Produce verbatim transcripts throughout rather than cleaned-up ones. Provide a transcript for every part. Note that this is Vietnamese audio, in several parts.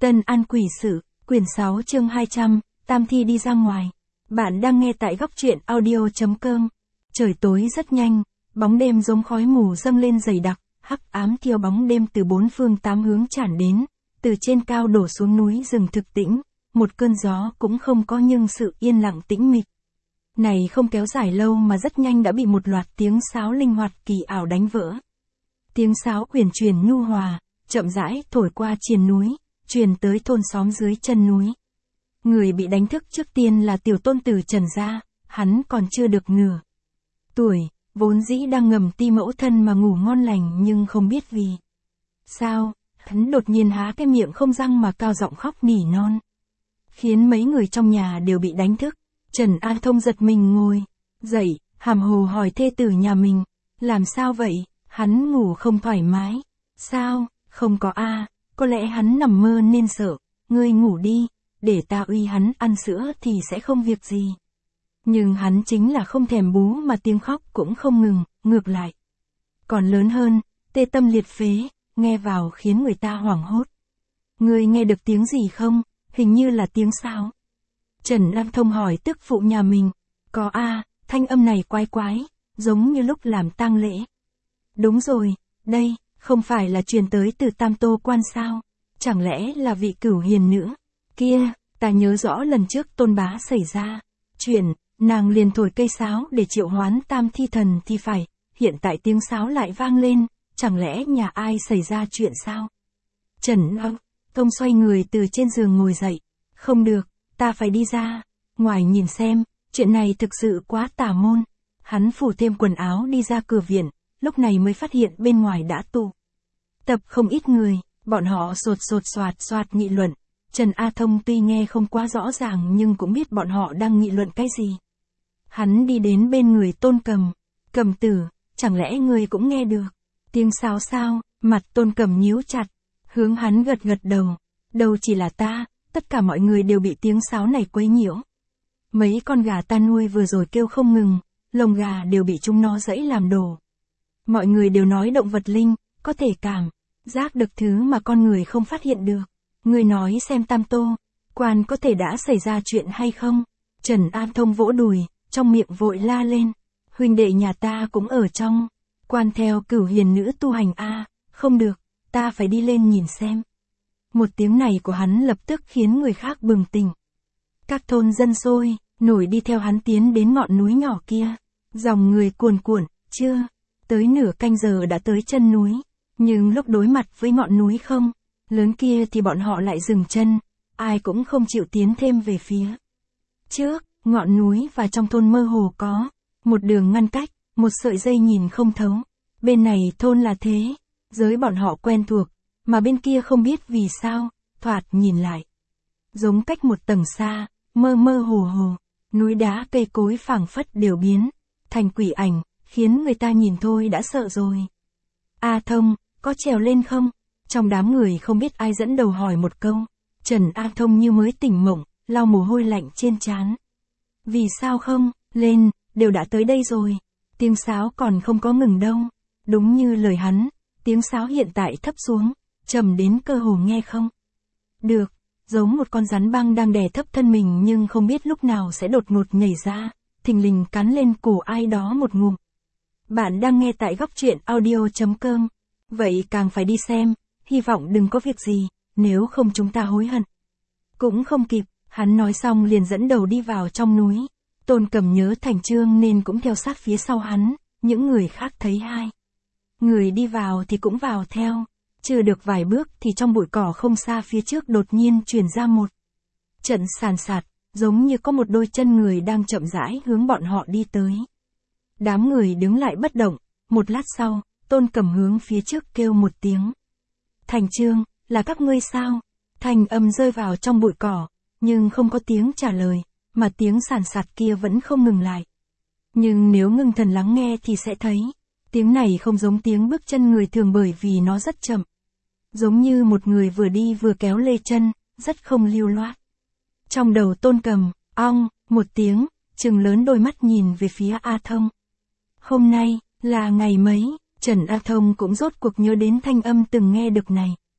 Tân An Quỷ Sự, quyển sáu chương hai trăm, Tam Thi đi ra ngoài. Bạn đang nghe tại góc truyện audio.com. Trời tối rất nhanh, bóng đêm giống khói mù dâng lên dày đặc, hắc ám thiêu bóng đêm từ bốn phương tám hướng tràn đến, từ trên cao đổ xuống núi rừng thực tĩnh, một cơn gió cũng không có nhưng sự yên lặng tĩnh mịch. Này không kéo dài lâu mà rất nhanh đã bị một loạt tiếng sáo linh hoạt kỳ ảo đánh vỡ. Tiếng sáo uyển chuyển nhu hòa, chậm rãi thổi qua triền núi, truyền tới thôn xóm dưới chân núi. Người bị đánh thức trước tiên là tiểu tôn tử Trần gia, hắn còn chưa được nửa tuổi, vốn dĩ đang ngầm ti mẫu thân mà ngủ ngon lành nhưng không biết vì sao, hắn đột nhiên há cái miệng không răng mà cao giọng khóc nỉ non. Khiến mấy người trong nhà đều bị đánh thức. Trần An Thông giật mình ngồi dậy, hàm hồ hỏi thê tử nhà mình, làm sao vậy, hắn ngủ không thoải mái. Sao, không có a, có lẽ hắn nằm mơ nên sợ, ngươi ngủ đi, để ta uy hắn ăn sữa thì sẽ không việc gì. Nhưng hắn chính là không thèm bú mà tiếng khóc cũng không ngừng, ngược lại. Còn lớn hơn, tê tâm liệt phế, nghe vào khiến người ta hoảng hốt. Ngươi nghe được tiếng gì không, hình như là tiếng sáo. Trần An Thông hỏi tức phụ nhà mình, có a, thanh âm này quái quái, giống như lúc làm tang lễ. Đúng rồi, đây, không phải là truyền tới từ Tam Tô Quan sao, chẳng lẽ là vị cửu hiền nữa, kia, ta nhớ rõ lần trước Tôn Bá xảy ra chuyện, nàng liền thổi cây sáo để triệu hoán Tam Thi Thần thì phải, hiện tại tiếng sáo lại vang lên, chẳng lẽ nhà ai xảy ra chuyện sao? Trần An Thông xoay người từ trên giường ngồi dậy, không được, ta phải đi ra ngoài nhìn xem, chuyện này thực sự quá tà môn. Hắn phủ thêm quần áo đi ra cửa viện, lúc này mới phát hiện bên ngoài đã tụ tập không ít người, bọn họ sột sột soạt soạt nghị luận. Trần A Thông tuy nghe không quá rõ ràng nhưng cũng biết bọn họ đang nghị luận cái gì. Hắn đi đến bên người Tôn Cầm, Cầm tử, chẳng lẽ ngươi cũng nghe được tiếng sáo sao? Mặt Tôn Cầm nhíu chặt, hướng hắn gật gật đầu, đâu chỉ là ta, tất cả mọi người đều bị tiếng sáo này quấy nhiễu. Mấy con gà ta nuôi vừa rồi kêu không ngừng, lồng gà đều bị chúng nó giẫy làm đổ. Mọi người đều nói động vật linh, có thể cảm giác được thứ mà con người không phát hiện được. Ngươi nói xem Tam Tô Quan có thể đã xảy ra chuyện hay không? Trần An Thông vỗ đùi, trong miệng vội la lên. Huynh đệ nhà ta cũng ở trong quan theo cửu hiền nữ tu hành a, không được, ta phải đi lên nhìn xem. Một tiếng này của hắn lập tức khiến người khác bừng tỉnh. Các thôn dân sôi nổi đi theo hắn tiến đến ngọn núi nhỏ kia. Dòng người cuồn cuộn, chưa tới nửa canh giờ đã tới chân núi. Nhưng lúc đối mặt với ngọn núi không lớn kia thì bọn họ lại dừng chân, ai cũng không chịu tiến thêm về phía trước. Ngọn núi và trong thôn mơ hồ có một đường ngăn cách, một sợi dây nhìn không thấu. Bên này thôn là thế giới bọn họ quen thuộc, mà bên kia không biết vì sao, thoạt nhìn lại giống cách một tầng xa, mơ mơ hồ hồ, núi đá cây cối phảng phất đều biến thành quỷ ảnh, khiến người ta nhìn thôi đã sợ rồi. A Thông, có trèo lên không? Trong đám người không biết ai dẫn đầu hỏi một câu. Trần A Thông như mới tỉnh mộng, lau mồ hôi lạnh trên trán. Vì sao không, lên, đều đã tới đây rồi. Tiếng sáo còn không có ngừng đâu. Đúng như lời hắn, tiếng sáo hiện tại thấp xuống, trầm đến cơ hồ nghe không được, giống một con rắn băng đang đè thấp thân mình nhưng không biết lúc nào sẽ đột ngột nhảy ra, thình lình cắn lên cổ ai đó một ngụm. Bạn đang nghe tại góc truyện audio.com. Vậy càng phải đi xem, hy vọng đừng có việc gì, nếu không chúng ta hối hận cũng không kịp. Hắn nói xong liền dẫn đầu đi vào trong núi. Tôn Cầm nhớ Thành Trương nên cũng theo sát phía sau hắn. Những người khác thấy hai người đi vào thì cũng vào theo. Chưa được vài bước thì trong bụi cỏ không xa phía trước đột nhiên truyền ra một trận sàn sạt, giống như có một đôi chân người đang chậm rãi hướng bọn họ đi tới. Đám người đứng lại bất động. Một lát sau, Tôn Cầm hướng phía trước kêu một tiếng. Thành Trương, là các ngươi sao? Thành âm rơi vào trong bụi cỏ, nhưng không có tiếng trả lời, mà tiếng sàn sạt kia vẫn không ngừng lại. Nhưng nếu ngưng thần lắng nghe thì sẽ thấy, tiếng này không giống tiếng bước chân người thường bởi vì nó rất chậm. Giống như một người vừa đi vừa kéo lê chân, rất không lưu loát. Trong đầu Tôn Cầm, ong, một tiếng, trừng lớn đôi mắt nhìn về phía A Thông. Hôm nay, là ngày mấy? Trần A Thông cũng rốt cuộc nhớ đến thanh âm từng nghe được này.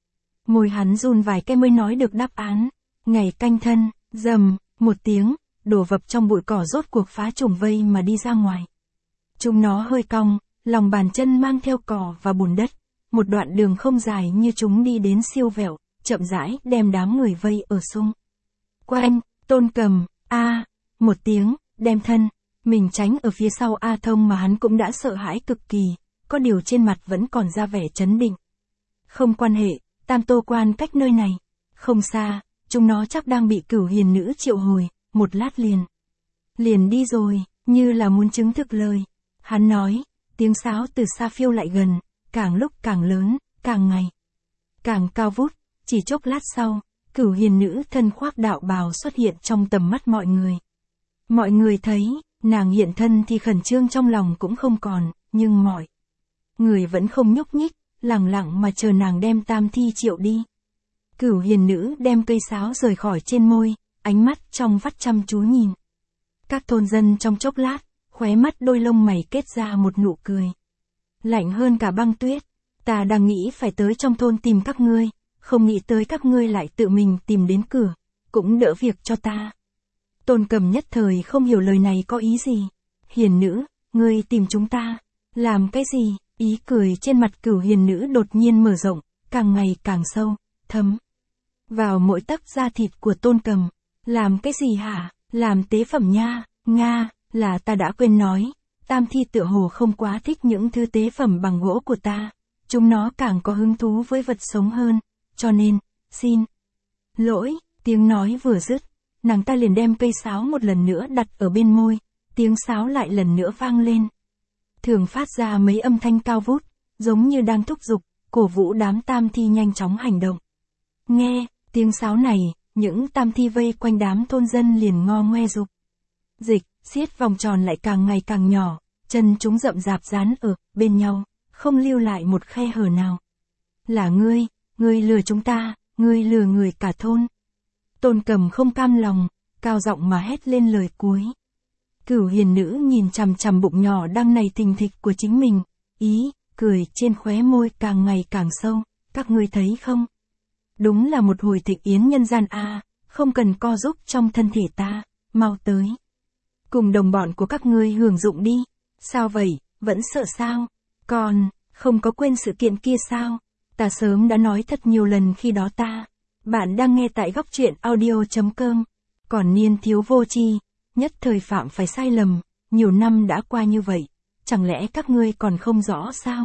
Môi hắn run vài cái mới nói được đáp án. Ngày canh thân, rầm, một tiếng, đổ vập trong bụi cỏ rốt cuộc phá trùng vây mà đi ra ngoài. Chúng nó hơi cong, lòng bàn chân mang theo cỏ và bùn đất. Một đoạn đường không dài như chúng đi đến siêu vẹo, chậm rãi đem đám người vây ở xung quanh. Tôn Cầm, a, một tiếng, đem thân, mình tránh ở phía sau A Thông mà hắn cũng đã sợ hãi cực kỳ, có điều trên mặt vẫn còn ra vẻ trấn định. Không quan hệ, Tam Tô Quan cách nơi này không xa, chúng nó chắc đang bị Cửu Hiền Nữ triệu hồi, một lát liền. Liền đi rồi, như là muốn chứng thực lời. Hắn nói, tiếng sáo từ xa phiêu lại gần, càng lúc càng lớn, càng ngày càng cao vút, chỉ chốc lát sau, Cửu Hiền Nữ thân khoác đạo bào xuất hiện trong tầm mắt mọi người. Mọi người thấy, nàng hiện thân thì khẩn trương trong lòng cũng không còn, nhưng mọi người vẫn không nhúc nhích, lặng lặng mà chờ nàng đem Tam Thi triệu đi. Cửu Hiền Nữ đem cây sáo rời khỏi trên môi, ánh mắt trong vắt chăm chú nhìn. Các thôn dân trong chốc lát, khóe mắt đôi lông mày kết ra một nụ cười. Lạnh hơn cả băng tuyết, ta đang nghĩ phải tới trong thôn tìm các ngươi, không nghĩ tới các ngươi lại tự mình tìm đến cửa, cũng đỡ việc cho ta. Tôn Cầm nhất thời không hiểu lời này có ý gì. Hiền Nữ, ngươi tìm chúng ta, làm cái gì? Ý cười trên mặt Cửu Hiền Nữ đột nhiên mở rộng, càng ngày càng sâu, thấm vào mỗi tấc da thịt của Tôn Cầm. Làm cái gì hả? Làm tế phẩm nha, Nga, là ta đã quên nói, Tam Thi tựa hồ không quá thích những thứ tế phẩm bằng gỗ của ta, chúng nó càng có hứng thú với vật sống hơn, cho nên, xin lỗi. Tiếng nói vừa dứt, nàng ta liền đem cây sáo một lần nữa đặt ở bên môi, tiếng sáo lại lần nữa vang lên. Thường phát ra mấy âm thanh cao vút, giống như đang thúc giục, cổ vũ đám Tam Thi nhanh chóng hành động. Nghe, tiếng sáo này, những Tam Thi vây quanh đám thôn dân liền ngo ngoe dục dịch, xiết vòng tròn lại càng ngày càng nhỏ, chân chúng rậm rạp dán ở bên nhau, không lưu lại một khe hở nào. Là ngươi, ngươi lừa chúng ta, ngươi lừa người cả thôn. Tôn Cầm không cam lòng, cao giọng mà hét lên lời cuối. Cửu Hiền Nữ nhìn chằm chằm bụng nhỏ đang nảy thình thịch của chính mình, ý cười trên khóe môi càng ngày càng sâu. Các ngươi thấy không? Đúng là một hồi thịnh yến nhân gian a, à, không cần co giúp trong thân thể ta, mau tới. Cùng đồng bọn của các ngươi hưởng dụng đi. Sao vậy, vẫn sợ sao? Còn, không có quên sự kiện kia sao? Ta sớm đã nói thật nhiều lần khi đó ta. Bạn đang nghe tại góc truyện audio chấm com. Còn niên thiếu vô tri, nhất thời phạm phải sai lầm, nhiều năm đã qua như vậy, chẳng lẽ các ngươi còn không rõ sao?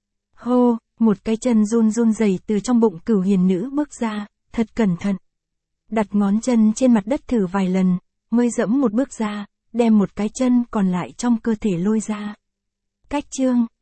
Hô, một cái chân run run rẩy từ trong bụng Cửu Hiền Nữ bước ra, thật cẩn thận. Đặt ngón chân trên mặt đất thử vài lần, mới dẫm một bước ra, đem một cái chân còn lại trong cơ thể lôi ra. Cách chương